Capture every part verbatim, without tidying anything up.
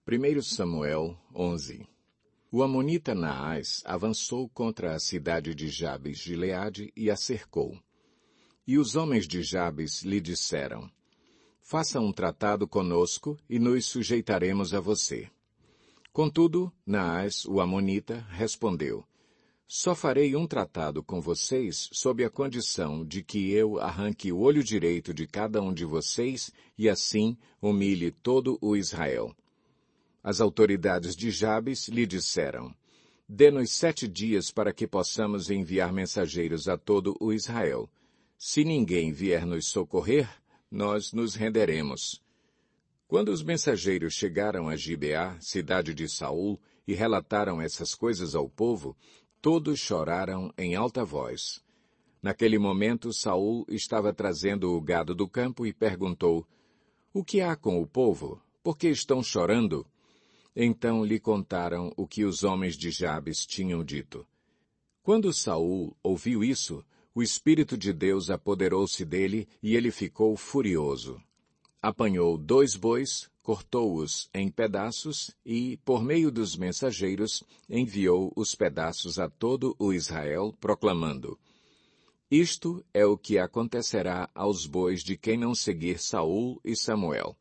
primeiro Samuel onze. O amonita Naás avançou contra a cidade de Jabes Gileade e a cercou. E os homens de Jabes lhe disseram, faça um tratado conosco e nos sujeitaremos a você. Contudo, Naás, o amonita, respondeu, só farei um tratado com vocês sob a condição de que eu arranque o olho direito de cada um de vocês e assim humilhe todo o Israel. As autoridades de Jabes lhe disseram, dê-nos sete dias para que possamos enviar mensageiros a todo o Israel. Se ninguém vier nos socorrer, nós nos renderemos. Quando os mensageiros chegaram a Gibeá, cidade de Saul, e relataram essas coisas ao povo, todos choraram em alta voz. Naquele momento, Saul estava trazendo o gado do campo e perguntou, o que há com o povo? Por que estão chorando? Então lhe contaram o que os homens de Jabes tinham dito. Quando Saul ouviu isso, o Espírito de Deus apoderou-se dele e ele ficou furioso. Apanhou dois bois, cortou-os em pedaços e, por meio dos mensageiros, enviou os pedaços a todo o Israel, proclamando, isto é o que acontecerá aos bois de quem não seguir Saul e Samuel.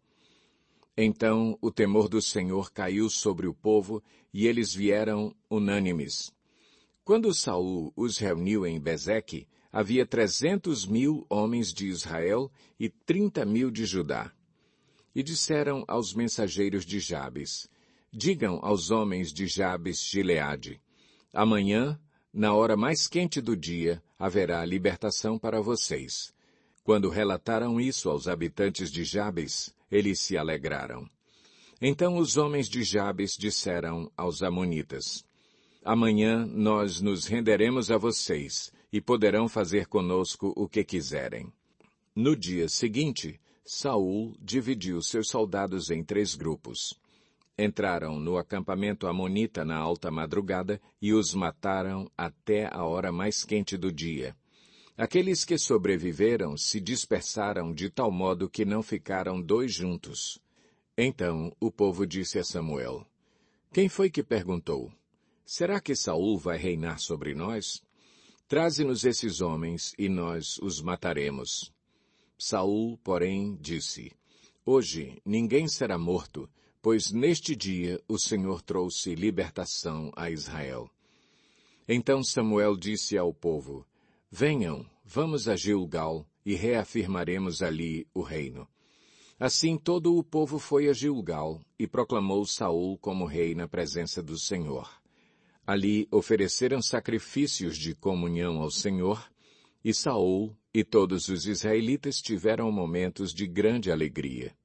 Então o temor do Senhor caiu sobre o povo, e eles vieram unânimes. Quando Saul os reuniu em Bezeque, havia trezentos mil homens de Israel e trinta mil de Judá. E disseram aos mensageiros de Jabes, digam aos homens de Jabes Gileade, amanhã, na hora mais quente do dia, haverá libertação para vocês. Quando relataram isso aos habitantes de Jabes, eles se alegraram. Então os homens de Jabes disseram aos amonitas, amanhã nós nos renderemos a vocês e poderão fazer conosco o que quiserem. No dia seguinte, Saul dividiu seus soldados em três grupos. Entraram no acampamento amonita na alta madrugada e os mataram até a hora mais quente do dia. Aqueles que sobreviveram se dispersaram de tal modo que não ficaram dois juntos. Então o povo disse a Samuel, quem foi que perguntou? Será que Saul vai reinar sobre nós? Traze-nos esses homens e nós os mataremos. Saul, porém, disse, hoje ninguém será morto, pois neste dia o Senhor trouxe libertação a Israel. Então Samuel disse ao povo, venham, vamos a Gilgal e reafirmaremos ali o reino. Assim todo o povo foi a Gilgal e proclamou Saul como rei na presença do Senhor. Ali ofereceram sacrifícios de comunhão ao Senhor, e Saul e todos os israelitas tiveram momentos de grande alegria.